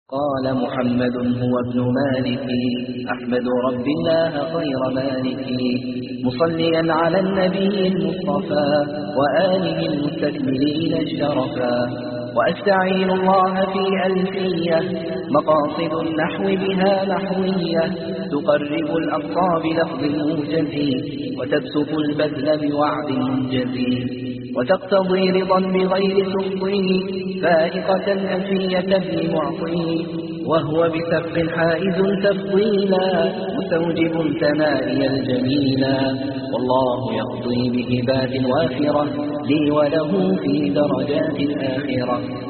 قال محمد هو ابن مالك أحمد رب الله خير مالك مصليا على النبي المصطفى وآله المستكملين الشرفا وأستعين الله في ألفية مقاصد النحو بها نحوية تقرب الأقصى بلفظ موجز وتبسط البذل بوعد منجز وتقتضي رضا بغير سخطه فائقة ألفية بمعطيه وهو بسبق حائز تفضيلا مستوجب ثنائي الجميلا والله يقضي بهبات وافرة لي وله في درجات الآخرة.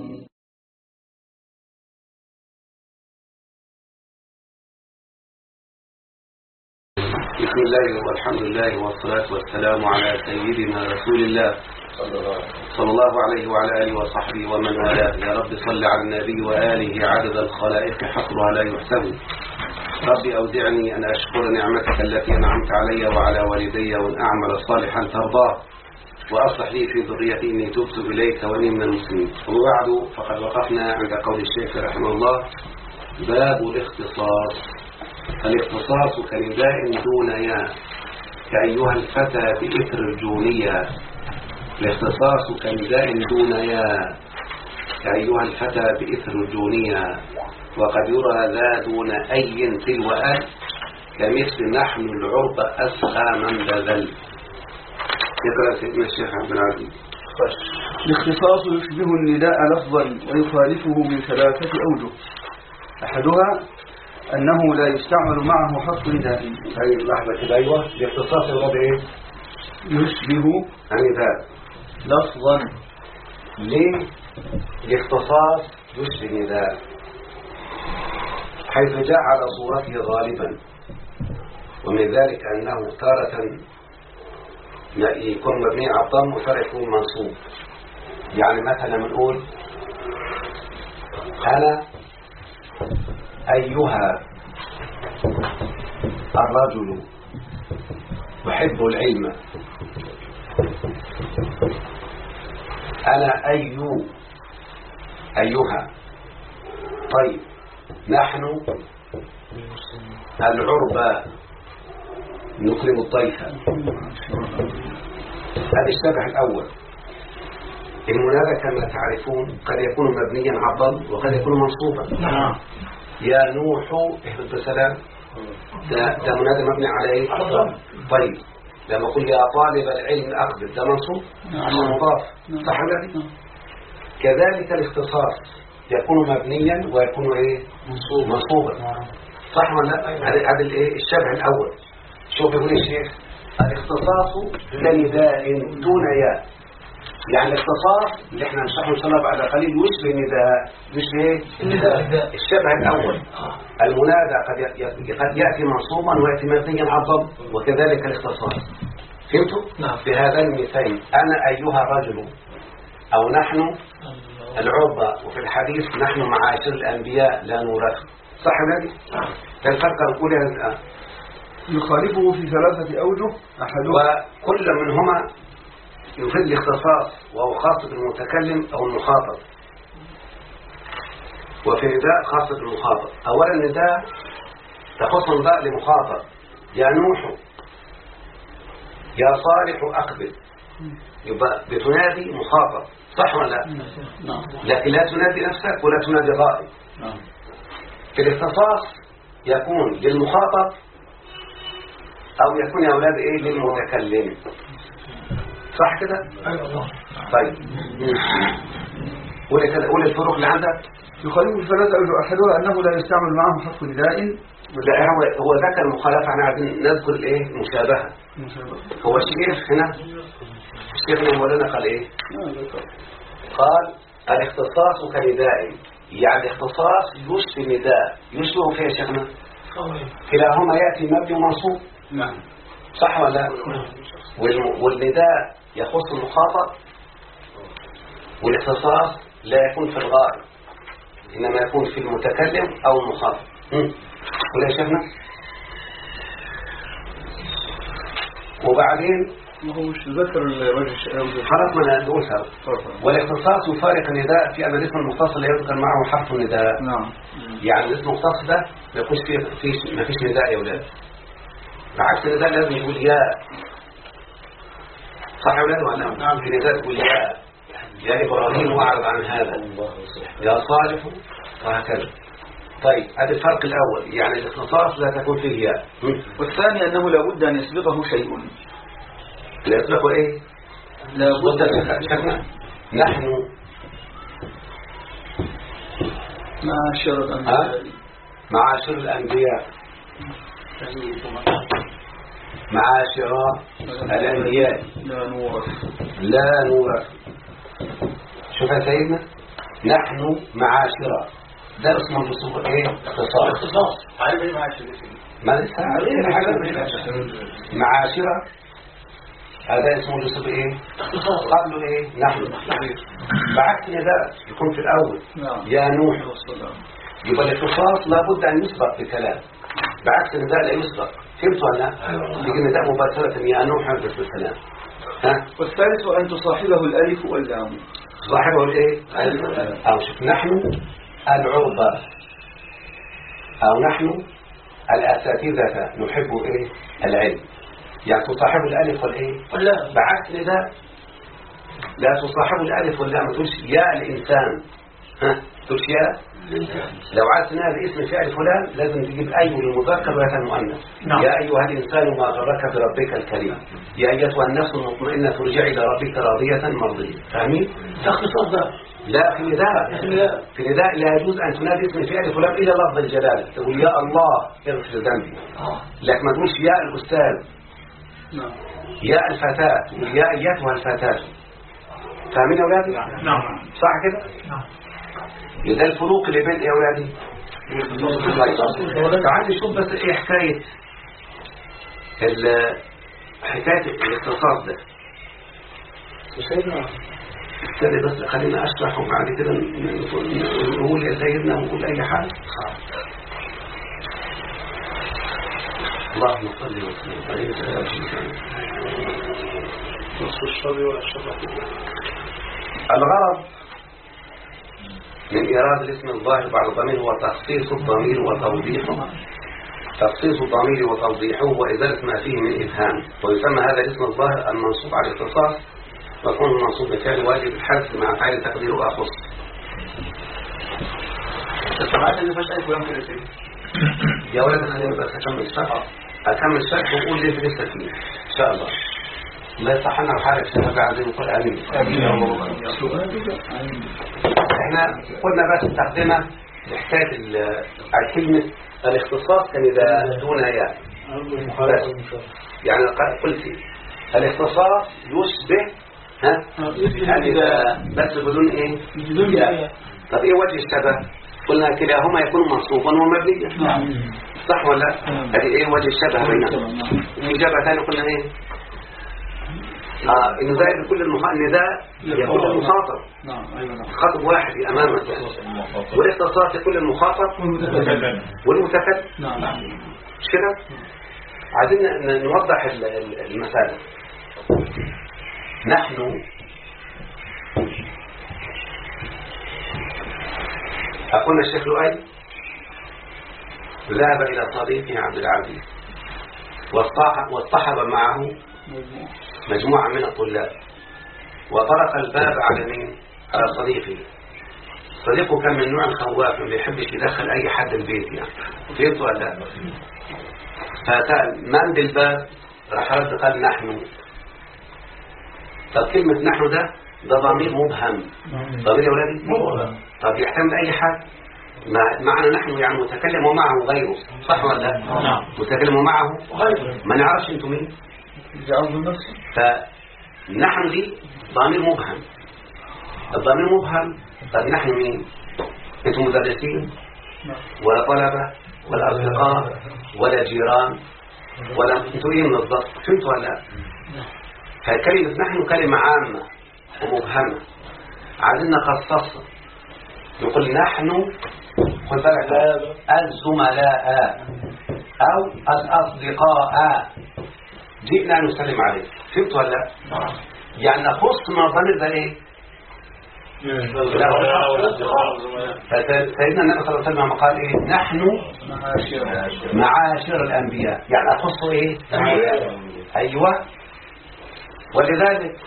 بسم الله والحمد لله والصلاة والسلام على سيدنا رسول الله صلى الله عليه وعلى آله وصحبه ومن والاه. يا رب صل على النبي وآله عدد الخلائق حصرها لا يحسب. ربي أودعني أن أشكر نعمتك التي أنعمت علي وعلى والدي وأن أعمل صالحا ترضاه وأصلح لي في ذريتي إني تبت إليك وإني من المسلمين. وبعد فقد وقفنا عند قول الشيخ رحمه الله باب الاختصاص. الاختصاص كنداء دون يا كأيها الفتى بإثر الجونية. الاختصاص كنداء دون يا كأيها الفتى بإثر الجونية وقد يرى ذا دون أي تلو أل كمثل نحن العرب أسخى من بذل. يقرأ سيدنا الشيخ عبد العزيز. الاختصاص يشبه النداء لفظا ويخالفه من ثلاثة أوجه. أحدها أنه لا يستعمل معه حرف نداء. طيب لحظة كده. أيوة الاختصاص الوضع إيه؟ يشبه النداء لفظا. ليه الاختصاص يشبه النداء؟ حيث جاء على صورته غالبا، ومن ذلك أنه تارة يكون مبني على الضم وتارة يكون منصوب. يعني مثلا نقول أنا أيها الرجل أحب العلم. أنا أيها. طيب نحن العربة نكرم الضيف. هذا الشبه الأول. المنادى كما تعرفون قد يكون مبنيا على الضم وقد يكون منصوبا. يا نوح اهبط بسلام، ده منادى مبني على ايه؟ طيب لما اقول يا طالب العلم اقبل، ده منصوب مضاف، صح ولا؟ كذلك الاختصاص يكون مبنيا ويكون ايه؟ منصوبا، صح ولا؟ هذا الايه الشبه الاول. شوف يقول الشيخ الاختصاص كنداء دون ياء. يعني الاختصاص اللي احنا هنشرحه ان شاء الله بعد قليل يشبه النداء. يشبه ايه؟ النداء. الشبه الاول المنادى قد ياتي منصوبا وياتي مبنيا على الضم، وكذلك الاختصاص. فهمتوا؟ نعم. في هذا المثال انا ايها الرجل او نحن العربة، وفي الحديث نحن معاشر الانبياء لا نورث، صح ولا؟ نعم. فالفرق نقولها الان. يخالفه في ثلاثة أوجه. أحدها وكل منهما يفيد الاختصاص وهو خاص بالمتكلم أو المخاطب. وفي نداء خاص بالمخاطب. أولا النداء تخص نداء لمخاطب. يا نوح يا صالح أقبل، يبقى بتنادي مخاطب، صح ولا لا؟ لكن لا تنادي نفسك ولا تنادي غائب. في الاختصاص يكون للمخاطب أو يكون يا أولاد إيه للمتكلم، صح كده؟ طيب قول الفروق اللي عندك. يخالف الثلاثة أوجه. أحدها أنه لا يستعمل معه حرف نداء. لا هو ذكر المخالفة. احنا عايزين نذكر الايه المشابهة. هو الشيخ هنا مولانا قال ايه؟ قال الاختصاص كنداء. يعني الاختصاص يشبه نداء. يشبه فيه يا شيخنا؟ كلاهما يأتي مبني ومنصوب. نعم، صح ولا لا؟ والنداء يخص المخاطب، والاختصاص لا يكون في الغائب إنما يكون في المتكلم أو المخاطب. ولا شفنا؟ وبعدين ما هو مش ذكر الوجه خلاص ما نقول سوا. والاختصاص يفارق النداء في أن الاسم المختص لا يذكر معه حرف النداء. نعم. يعني الاسم المختص ده ما يكونش فيه ما فيش نداء يا ولاد. بعكس النداء لازم يقول يا. صح يا ولاد ولا نعم؟ في نداء تقول يا إبراهيم واعرض عن هذا، يا صالح، وهكذا. طيب هذا الفرق الأول، يعني الاختصاص لا تكون فيه ياء. والثاني أنه لابد أن يسبقه شيء. لا يسبقه إيه؟ لابد نحن معاشر الأنبياء. معاشر الأنبياء، معاشر الأنبياء لا نورث. شوف يا سيدنا، نحن معاشر ده اسمه الوصول ايه؟ اختصاص. عارف ايه معاشر؟ ما لسه معاشر هذا اسمه الوصول ايه؟ اختصاص. قبله ايه؟ نحن. بعكس ده يكون في الاول يا نوح. يبقى الاختصاص لابد ان يسبق بكلام، بعكس النداء لا يسبق. فهمتوا ولا لا؟ يجي النداء مباشرة يا نوح يحدث بالكلام. ها؟ والثالث أن تصاحبه الألف واللام. صاحبه الايه؟ او شوف، نحن العربة او نحن الاساتذة نحب ايه؟ العلم. يعني تصاحب الالف والايه؟ واللام. بعكس النداء لا تصاحب الالف واللام، ما تقولش يا الانسان. ها؟ تقولش يا. لو عايز تنقل الاسم فعل فلان لازم تجيب أي للمذكر ويا المؤنث. يا أيها الإنسان ما غرك بربك الكريم، يا أيتها النفس المطمئنة ترجعي إلى ربك راضية مرضية. فاهمين؟ اختصاص ده. لا، في نداء لا يجوز أن تنادي اسم فعل فلان إلا لفظ الجلالة. تقول يا الله اغفر ذنبي، لكن ما تقولش يا الأستاذ، يا الفتاة، يا أيتها الفتاة. فاهمين يا أولادي؟ نعم. صح كده؟ نعم. ده الفروق اللي بين يا أولادي. تعالوا نشوف بس ايه حكاية الاختصاص ده. سيدنا استنى بس خلينا اشرح وبعد كده نقول يا سيدنا ونقول اي حاجة. اللهم صل وسلم على الغرض من إيراد الاسم الظاهر بعد الضمير هو تخصيص الضمير وتوضيحه. تخصيص الضمير وتوضيحه وإزالة ما فيه من إبهام. ويسمى هذا الاسم الظاهر المنصوب على الاختصاص، ويكون المنصوب بفعل واجب الحذف مع فعل تقديره أخص. يا ولد خلينا بس أكمل شرح ونقول ليه في لسه فيه إن شاء الله. لا يصحنا الحالة الشباب عايزين نقول آمين. احنا قلنا بس تقدمة لحكاية كلمة الاختصاص كان إذا دون ياء. يعني قلت الاختصاص يشبه يعني بس بدون ايه؟ بدون ياء. طب ايه وجه الشبه؟ قلنا كلاهما يكون منصوبا ومبنيا. صح ولا؟ هذه ايه وجه الشبه بينهم؟ في شبه ثاني قلنا ايه؟ النداء بكل النداء يكون المخاطب. خاطب واحد امامك، والاختصاص يكون المخاطب والمتكلم. مش كده؟ عايزين نوضح المسألة. نحن أقول الشيخ لؤي ذهب إلى صديقه عبد العزيز واصطحب معه مجموعة من الطلاب، وطرق الباب على مين؟ على صديقه. صديقه كان من نوع الخواف، ما بيحبش يدخل أي حد البيت يعني. فهمت ولا لا؟ فسأل من بالباب؟ راح رد قال نحن. طب كلمة نحن ده ضمير مبهم. ضمير يا ولادي؟ مبهم. طب يحتمل أي حد؟ معنى نحن يعني متكلم ومعه غيره، صح ولا لا؟ نعم. متكلم ومعه غيره، ما نعرفش انتم مين. فنحن دي ضمير مبهم. الضمير مبهم. طب نحن مين؟ انتم مدرسين ولا طلبة ولا أصدقاء ولا جيران ولا انتم ايه من الضبط؟ فهمتوا ولا لا؟ فكلمة نحن كلمة عامة ومبهمة، عايزين نخصصها. نقول نحن خد بالك الزملاء أو الأصدقاء جئنا نسلم عليك. فهمت ولا لا؟ يعني نخص من الضمير ده ايه؟ سيدنا النبي صلى الله عليه وسلم قال ايه؟ نحن معاشر الانبياء، يعني اخص ايه؟ ايوه. ولذلك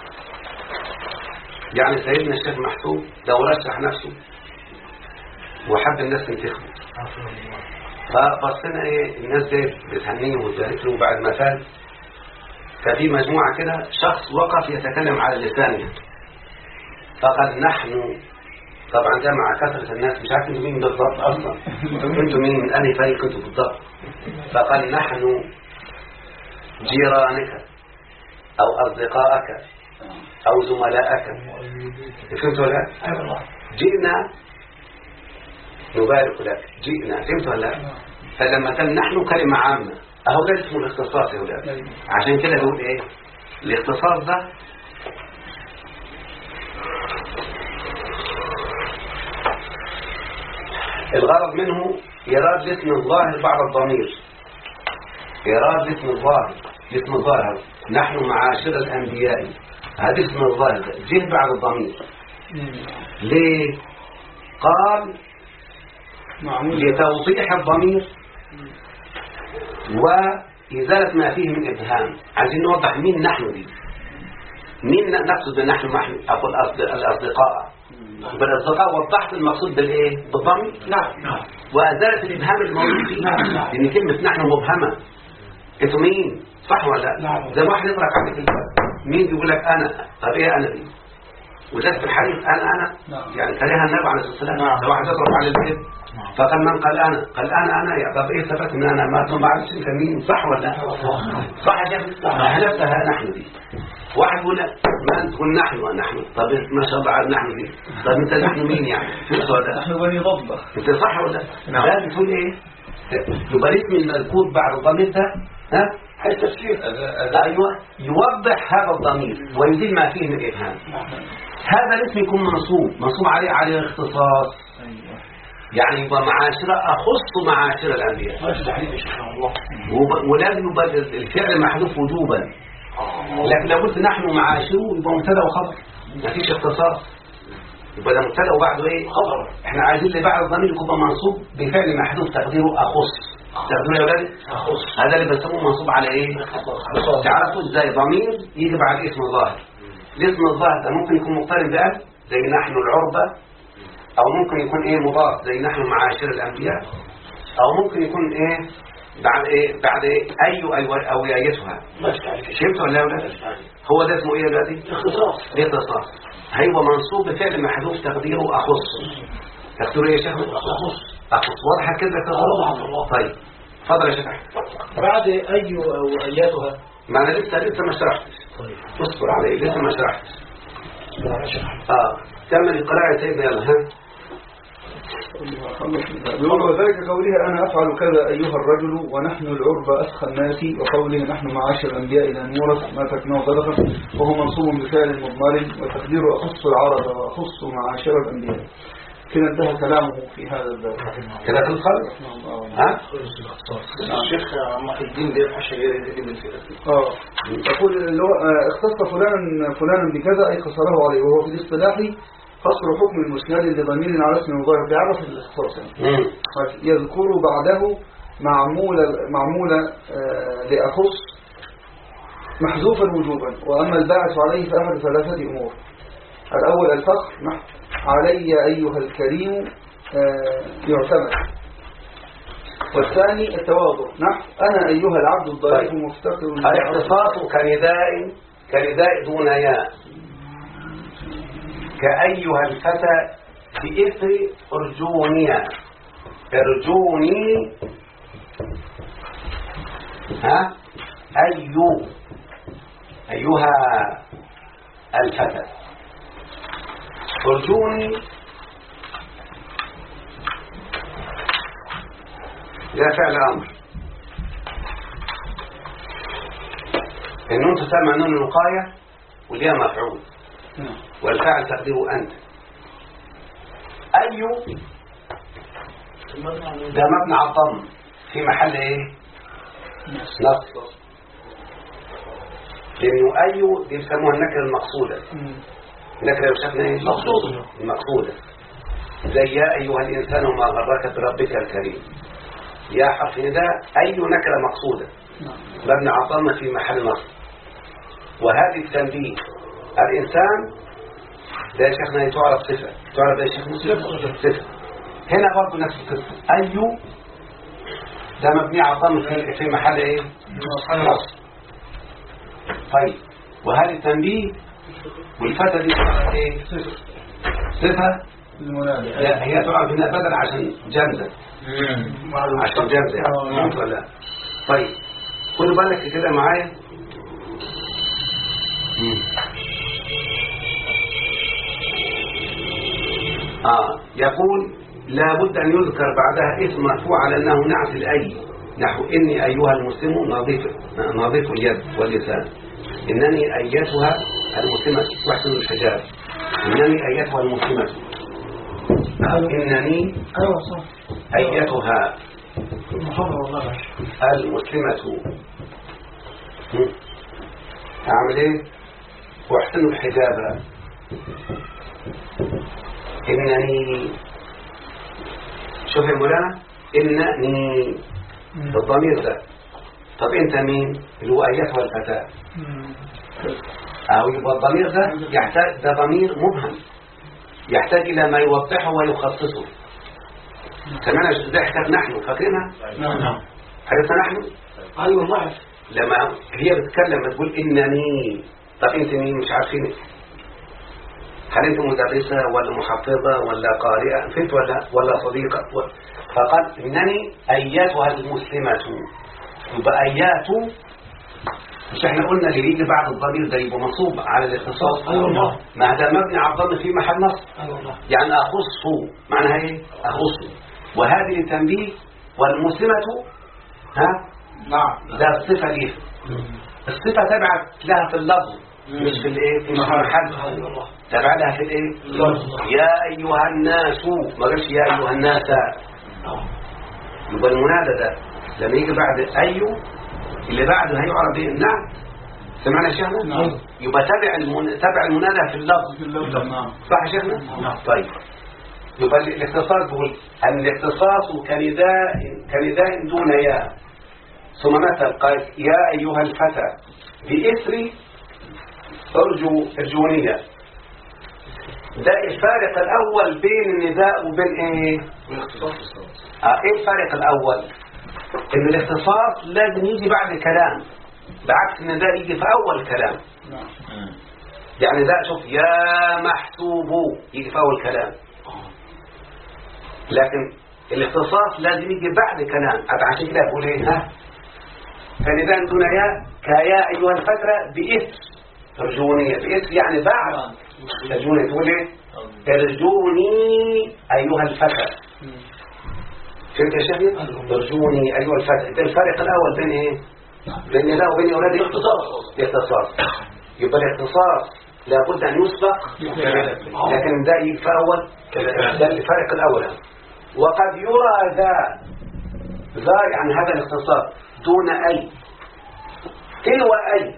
يعني سيدنا الشيخ محسوب لو رشح نفسه وحب الناس تنتخبه، فبصينا ايه الناس دي بتهنيه وتبارك له بعد ما فات، ففي مجموعه كده شخص وقف يتكلم على لسانه فقال نحن، طبعا ده مع كثرة الناس مش عارف انتوا مين بالضبط اصلا، انتوا مين من انهي فريق كنتوا بالضبط، فقال نحن جيرانك او اصدقائك او زملائك. فهمت ولا لا؟ جئنا نبارك لك، جئنا. فهمت ولا لا؟ فلما كان نحن كلمة عامة اهو ده اسمه الاختصاص يا ولاد. عشان كده بقول ايه الاختصاص ده الغرض منه إيراد اسم الظاهر بعد الضمير، إيراد اسم الظاهر، اسم الظاهر نحن معاشر الأنبياء، هذا اسم الظاهر جه بعد الضمير. ليه؟ قال لتوضيح الضمير وإزالة ما فيه من إبهام. عايزين نوضح مين نحن دي، مين نقصد نحن أقول الأصدقاء بالأصدقاء، وضحت المقصود بالإيه؟ بالضمير. نعم. وأزالت الإبهام الموجود فيه. لأن كلمة نحن مبهمة، انتوا مين؟ صح ولا لا؟ زي ما واحد يضرب عليك مين يقول لك أنا، طب إيه أنا دي؟ وده في الحديث أنا يعني كلها النبي عليه الصلاة والسلام. لو واحد يضرب على البيت فقال من قال أنا يا طب إيه ثبت إن أنا ما أعرفش أنت مين، صح ولا لا؟ صح يا جماعة. حلفتها نحن دي. واحد يقول لك ما أنت تقول نحن طب ما شاء الله على نحن دي، طب أنت نحن مين يعني؟ نحن بني ضبة. أنت صح ولا لا؟ لازم تقول إيه؟ يبقى الاسم المذكور بعد الضمير ده هاي تفسير أيوة يوضح هذا الضمير ويزيل ما فيه من إبهام. هذا الاسم يكون منصوب عليه اختصاص، يعني يبقى معاشرة أخص معاشر الأنبياء، ولازم يبقى الفعل محذوف وجوبا. لكن لو قلت نحن معاشره يبقى مبتدا وخبر، مفيش اختصاص، يبقى ده مبتدا وبعده ايه؟ خبر. احنا عايزين اللي بعد الضمير يكون منصوب بفعل محذوف تقديره أخص. تقديره يا ولاد أخص، هذا اللي بنسموه منصوب على ايه؟ تعرفوا ازاي ضمير يجي بعد اسم الظاهر. الاسم الظاهر ده ممكن يكون مقترن بألف زي نحن العربة، او ممكن يكون ايه مضاف زي نحن معاشر الانبياء، او ممكن يكون ايه بعد اي او ايتها. فهمت ولا لا؟ هو ده اسمه ايه دلوقتي؟ اختصاص. هيبقى منصوب بفعل محذوف تقديره اخص. تقديره ايه يا شيخ؟ اخص. واضحه كده واضحه. طيب اتفضل يا شيخ. بعد اي او اياتها، ما انا لسه ما شرحتش. طيب اصبر علي لسه ما شرحتش. كمل القراءه يا سيدنا. يلا يقول وذلك قوله أنا أفعل كذا أيها الرجل ونحن العرب أسخى الناس، وقوله نحن معاشر الأنبياء إذا نورث ما تكناه صدقا، وهو منصوب بفعل مضمر وتقدير أخص العرب وأخص معاشر الأنبياء. كده انتهى كلامه في هذا الباب. كده في الخلق الشيخ محي الدين دي الحاشية غير من فئة. يقول اللي هو اختص فلانا بكذا أي قصره عليه، وهو في الاصطلاح قصر حكم المسند لضمير على اسم الظاهر. بيعرف الاختصاص يذكر بعده معمولة لأخص محذوفا وجوبا. وأما الباعث عليه فأحد ثلاثة أمور: الأول الفخر علي أيها الكريم يعتمد، والثاني التواضع أنا أيها العبد الضعيف مفتقر. الاختصاص كنداء دون ياء، كأيها الفتى بإثر أرجوني أيها الفتى أرجوني، ده فعل أمر. النون تسمى نون الوقاية والياء مفعول، والفاعل تقديره أنت. أي ده مبني على الضم في محل إيه؟ نصب. لأنه أي دي بيسموها النكرة المقصودة. النكرة يشافنا إيه؟ مقصودة. المقصودة. زي يا أيها الإنسان ما غرك بربك الكريم. يا حرف نداء أي نكرة مقصودة مبني على الضمة في محل نصب. وهذه التنبيه الإنسان ده يا شيخنا تعرف صفة. تعرف يا شيخنا صفة. هنا برضه نفس القصة. أي ده مبني على الضمة في محل إيه؟ نصب. طيب وهذه التنبيه والفتى دي تعرف إيه؟ صفة المنادى. لا هي تعرف هنا بدل عشان جمزة. عشان جمزة يعني ولا. طيب خدوا بالك كده معايا. يقول لا بد أن يذكر بعدها اسم مرفوع على أنه نعت الأي، نحو إني أيها المسلم نظيف اليد واللسان، إنني أيتها المسلمة واحسن الحجاب، إنني أيتها المسلمة، إنني أيتها المسلمة أعمل إيه؟ واحسن الحجاب، إنني شوف يا مولانا إنني الضمير ده. طب أنت مين؟ اللي هو أيتها الفتاة. أو يبقى الضمير ده يحتاج، ده ضمير مبهم يحتاج إلى ما يوضحه ويخصصه. سمعنا ده حكاية نحن فاكرينها؟ نعم. حدثنا نحن؟ أيوة الله. لما هي بتتكلم بتقول إنني، طب أنت مين؟ مش عارفين. هل أنت مدرسة ولا محفظة ولا قارئة فهمت ولا صديقة؟ فقال إنني أياتها المسلمة. يبقى أيات مش احنا قلنا اللي بيجي بعد الضمير ده يبقى منصوب على الاختصاص. أيوة. ما ده مبني على الضم في محل نصب. أيوة. يعني أخصه معناها إيه؟ أخصه. وهذه التنبيه والمسلمة نعم ده الصفة ليه. الصفة تبعت لها في اللفظ مش في الايه في محل. تبع لها في الايه يا ايها الناس، ما قالش يا ايها الناس. يبقى المنادى ده لما يجي بعد ايو اللي بعده هيعرف ايه؟ نعم. سمعنا يا شيخنا؟ نعم. يبقى تبع المنادى في اللفظ. صح يا شيخنا؟ نعم. طيب يبقى الاختصاص بقول ان الاختصاص كنداء دون يا. ثم مثل قال يا ايها الفتى بإثر ارجونية. ده الفارق الأول بين النداء وبين إيه؟ إيه الفارق الأول؟ إن الاختصاص لازم يجي بعد كلام، بعكس النداء يجي في أول كلام. يعني ده شوف يا محسوب يجي في أول كلام، لكن الاختصاص لازم يجي بعد كلام. عشان كده بقول إيه؟ فنداء دون يا كيا أيها الفترة بإثر ارجوني. بإثر يعني بعد ارجوني. تقول ايه؟ ارجوني أيها الفتى. فهمت يا شيخ؟ ارجوني أيها الفتى. ده الفرق الأول بين ايه؟ بين لا وبين أولاد الاختصاص. يبقى الاختصاص لابد أن يسبق، لكن ده يجي في أول. ده الفرق الأول. وقد يرى ذا يعني هذا الاختصاص دون أي تلو أي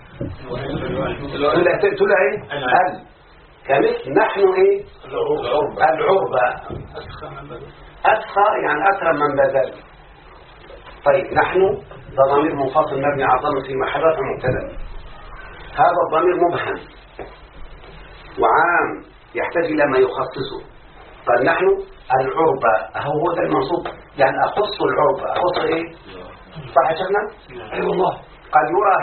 تقول ايه؟ كمثل نحن ايه؟ العربة. أسخى يعني أكرم من بذل. طيب نحن ده ضمير منفصل مبني على الضم في محل رفع مبتدا. هذا الضمير مبهم وعام يحتاج إلى ما يخصصه. قال نحن العربة، هو ده المنصوب يعني أخص العربة. أخص ايه؟ صح يا شيخنا؟ أي والله. قد يرى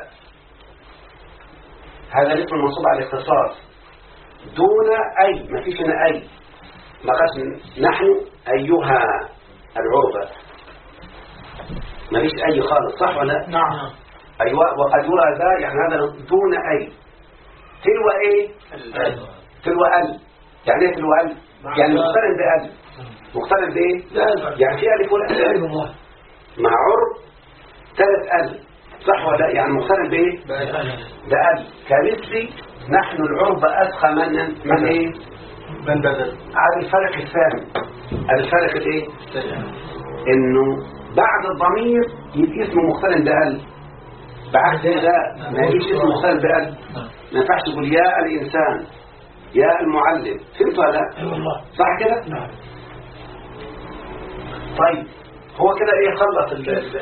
هذا الاسم المنصوب على الاختصاص دون أي. ما فيش هنا أي، ما قالش نحن أيها العربة، ما فيش أي خالص. صح ولا؟ نعم. أيوة. وقد يرى ذا يعني هذا دون أي. تلو إيه؟ تلو أل. يعني إيه تلو أل؟ يعني مقترن بأل. مقترن بإيه؟ يعني في ألف ولا ألف مع عرب ثلاث أل. صح ولا؟ يعني مقترن بإيه؟ بأل. كمثل نحن العرب أسخى من إيه؟ من بدل. هذا الفرق الثاني. الفرق الإيه؟ إنه بعد الضمير يبقى اسمه مقترن بأل، بعكس ده ما يجيش اسم مختلف بقلب. ما ينفعش تقول يا الإنسان يا المعلم. فهمت ولا لا؟ والله صح كده؟ نعم. طيب هو كده ايه خلص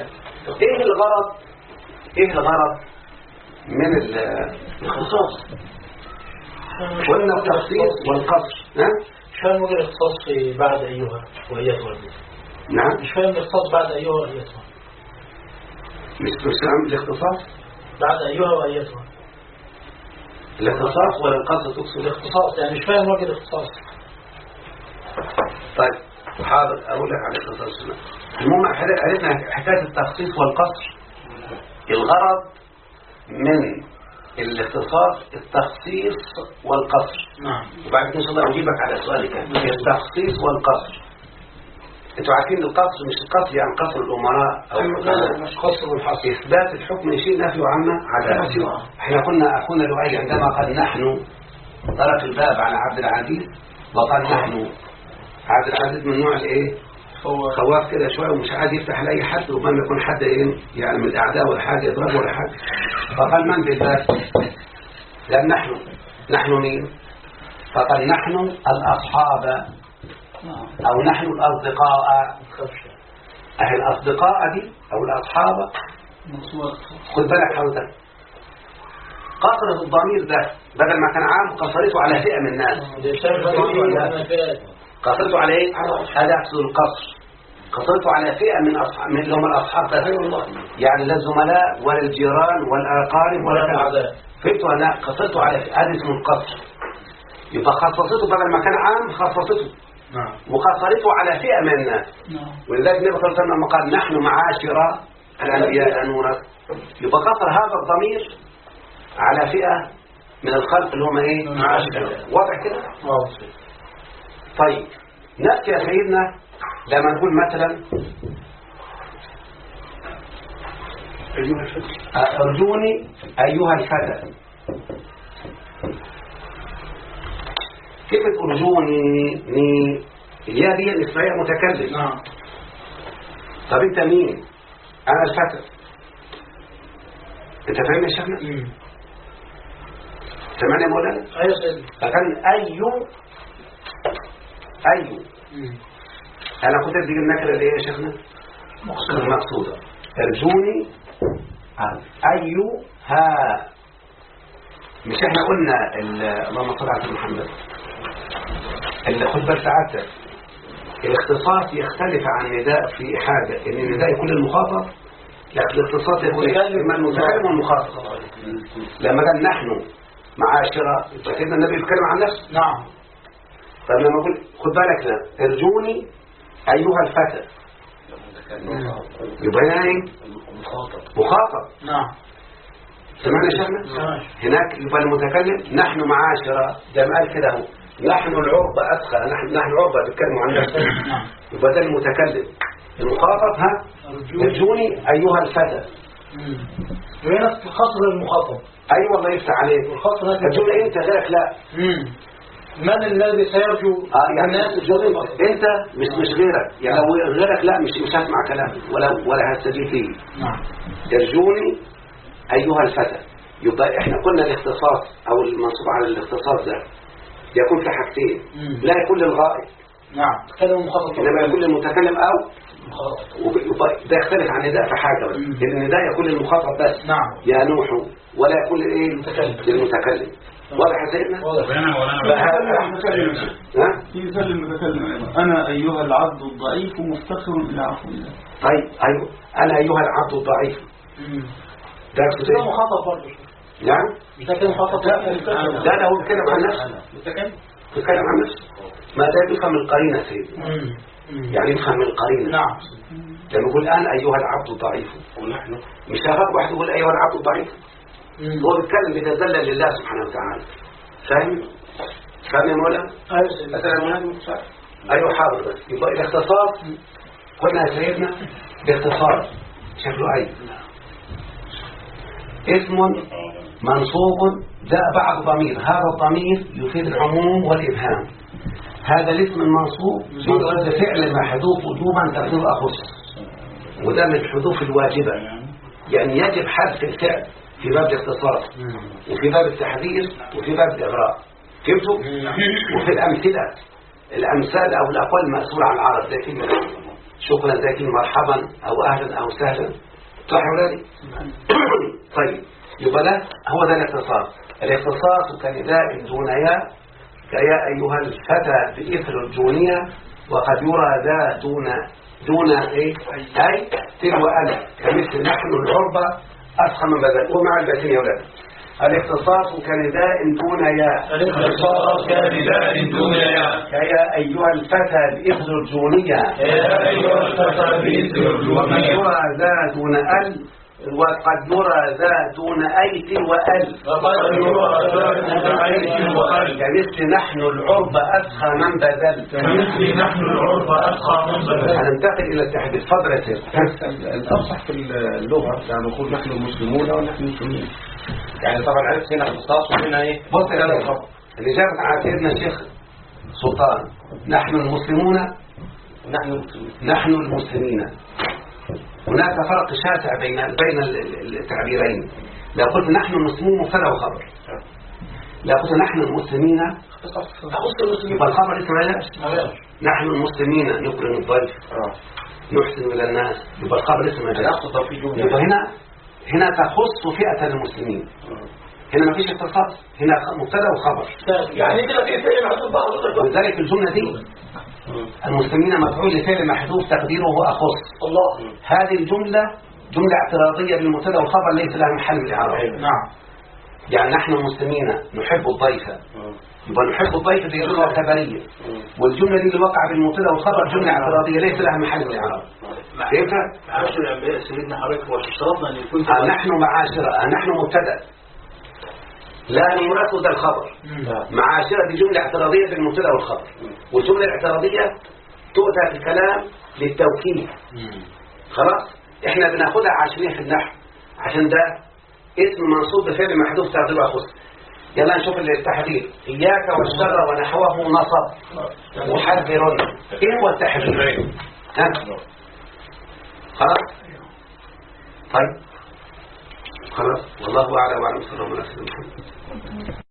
ايه الغرض من الاختصاص؟ قلنا التخصيص والقصر. مش فاهم وجه الاختصاص في بعد أيها وأيتها. نعم مش فاهم الاختصاص بعد أيها وأيتها. مش فاهم الاختصاص بعد أيها وأيتها. الاختصاص ولا القصر تقصد؟ الاختصاص يعني مش فاهم وجه الاختصاص. طيب حاضر اقول لك على الاختصاص. المهم عرفنا حكايه التخصيص والقصر. الغرض من الاختصاص التخصيص والقصر. نعم. وبعد كده ان شاء الله اجيبك على سؤالك التخصيص والقصر. انتوا عارفين القصر مش القصر يعني قصر الامراء او مش قصر والحصر. اثبات الحكم شيء نفي عما عداله. احنا قلنا اخونا لؤي عندما قال نحن طرق الباب على عبد العزيز وقال نحن. عبد العزيز من نوع الايه خواف كده شويه ومش عايز يفتح لاي حد ربما يكون حد ايه يعني من الاعداء ولا حاجه يضربه ولا حاجه. فقال من بالباب؟ قال نحن مين؟ فقال نحن الاصحاب او نحن الاصدقاء. اهل الاصدقاء دي او الاصحاب خد بالك حضرتك قصرت الضمير ده بدل ما كان عام قصرته على فئه من الناس. قصرته على ايه؟ هذا يحصل القصر. قصرته على فئه من اصحاب من اللي هم الاصحاب بس. يعني لا الزملاء ولا الجيران ولا الاقارب ولا الاعداء. فهمتوا ولا لا؟ قصرته على فئه. هذا اسمه القصر. يبقى خصصته بدل ما كان عام خصصته. نعم. وقصرته على فئه من الناس. نعم. ولذلك النبي صلى الله عليه وسلم قال نحن معاشر الانبياء نورث. يبقى قصر هذا الضمير على فئه من الخلق اللي هم ايه؟ معاشر. واضح كده؟ واضح. طيب نأتي يا سيدنا لما نقول مثلا ارجوني ايها الفتى. كيف ارجوني الياء دي الاسماعيليه متكلم. نعم. طب انت مين؟ انا الفتى. انت فاهم يا شيخنا؟ سمعني يا مولانا؟ ايوه سيدي. فكان ايوه انا كنت ادي النكره اللي هي يا شيخنا مقصوده. ارجوني ايها. مش احنا قلنا اللهم صل على محمد اللي خد بال سعادتك الاختصاص يختلف عن النداء في حاجه ان النداء يكون المخاطب لكن الاختصاص يكون المتكلم والمخاطب. لما قال نحن معاشره سيدنا النبي بيتكلم عن نفسه. نعم. فلما اقول خد بالك ارجوني ايها الفتى يبقى هنا ايه؟ مخاطب. نعم. سمعنا يا شيخنا؟ هناك يبقى المتكلم نحن معاشره جمال كده اهو. نحن العربة أدخل نحن عربة بيتكلموا عن نفسنا. يبقى ده المتكلم. المخاطب ارجوني أيها الفتى. وهنا خاصة المخاطب. أيوة الله يفتح عليك. ارجوني أنت غيرك لا. من الذي سيرجو يعني الناس أنت مش غيرك. يعني لو غيرك لا مش هسمع كلامك ولا هستجيب فيه. نعم. ارجوني أيها الفتى. يبقى احنا قلنا الاختصاص أو المنصوب على الاختصاص ده يكون في حاجتين. لا يكون للغائب. نعم. تكلم المخاطب. إنما يكون للمتكلم أو ده يختلف عن النداء في حاجة بس. لأن النداء يكون للمخاطب بس. نعم. يا نوح ولا يكون لإيه؟ للمتكلم. واضح يا سيدنا؟ واضح. في مثال المتكلم أيضا. أنا أيها العبد الضعيف مفتقر إلى عفو الله. طيب أيوه أنا أيها العبد الضعيف. ده كده مخاطب برضه. نعم. مش ده كده مخاطب. لا هو بيتكلم عن نفسه. بيتكلم عن نفسه. ما ده بيفهم القرينة سيدنا. يعني يفهم القرينة. نعم. لما يقول أنا أيها العبد الضعيف ونحن مش هفهم واحد يقول أيها العبد الضعيف. هو بيتكلم بيتذلل لله سبحانه وتعالى. فاهم يا مولانا؟ أيوه حاضر بس يبقى الاختصاص قلنا يا سيدنا باختصار شكله أي اسم منصوب جاء بعد ضمير. هذا الضمير يفيد العموم والإبهام. هذا الاسم المنصوب بفعل محذوف وجوبا تقدير أخص. وده من الحذوف الواجبة يعني يجب حذف الفعل في باب الاختصاص وفي باب التحذير وفي باب الإغراء. فهمتوا؟ وفي الأمثال أو الأقوال المأثورة عن العرب زي كلمة شكرا، زي كلمة مرحبا أو أهلا أو سهلا. صح ولا لا؟ طيب يبقى ده هو ده الاختصاص. الاختصاص كنداء دون ياء كيا أيها الفتى بإثر الجونية، وقد يرى ذا دون إيه؟ أي تلو أنا كمثل نحن العربة أفخم من بدل. ومع البيتين يا أولاد الاختصاص كنداء دون ياء. الاختصاص كنداء دون ياء كيا أيها الفتى بإثر الجونية، يا أيها الفتى بإثر الجونية. وقد يرى ذا دون أل، وقد يرى ذا دون أيت وأل. وقد يرى ذا دون أيت وأل. كمثل نحن العرب أسخى من بدل. كمثل نحن العرب أسخى من بدل. هننتقل إلى التحديد. اتفضل يا سيدي. الأفصح في اللغة يعني نقول نحن المسلمون ونحن المسلمين. يعني طبعا عرفت هنا اختصاص وهنا ايه؟ بص يا جماعة اللي جابت على سيدنا الشيخ سلطان نحن المسلمون نحن المسلمين. هناك فرق شاسع بين التعبيرين. لا قلت نحن المسلمون مبتدا وخبر، لا قلت نحن المسلمين يبقى الخبر اسمه لا. نحن المسلمين نكرم الضيف نحسن الى الناس يبقى الخبر اسمه لا. يبقى هنا تخص فئة المسلمين. هنا ما فيش اختصاص، هنا مبتدا وخبر. يعني كده في فعل محذوف بحضرتك. ولذلك الجملة دي المسلمين مفعول لفعل محذوف تقديره أخص. الله. هذه الجملة جملة اعتراضية بالمبتدا والخبر ليس لها محل من الإعراب. نعم. يعني نحن المسلمين نحب الضيف، يبقى نحب الضيف دي جملة خبرية، والجملة دي اللي وقع بالمبتدا والخبر جملة اعتراضية ليس لها محل من الإعراب. كيف؟ معاشر الأنبياء سيدنا حضرتك واشترطنا أن يكون نحن معاشرة، نحن مبتدا لا نورث ذا الخبر. معاشرة دي جملة اعتراضية بالمبتدا والخبر، والجملة الاعتراضية تؤتى في الكلام للتوكيد. خلاص احنا بناخدها عشان في النحو عشان ده اسم منصوب بفعل محذوف تقديره أخص. يلا نشوف التحذير. إياك والشر ونحوه نصب محذر. ايه هو التحذير؟ خلاص طيب خلاص والله أعلم وعلم صلى الله عليه وسلم.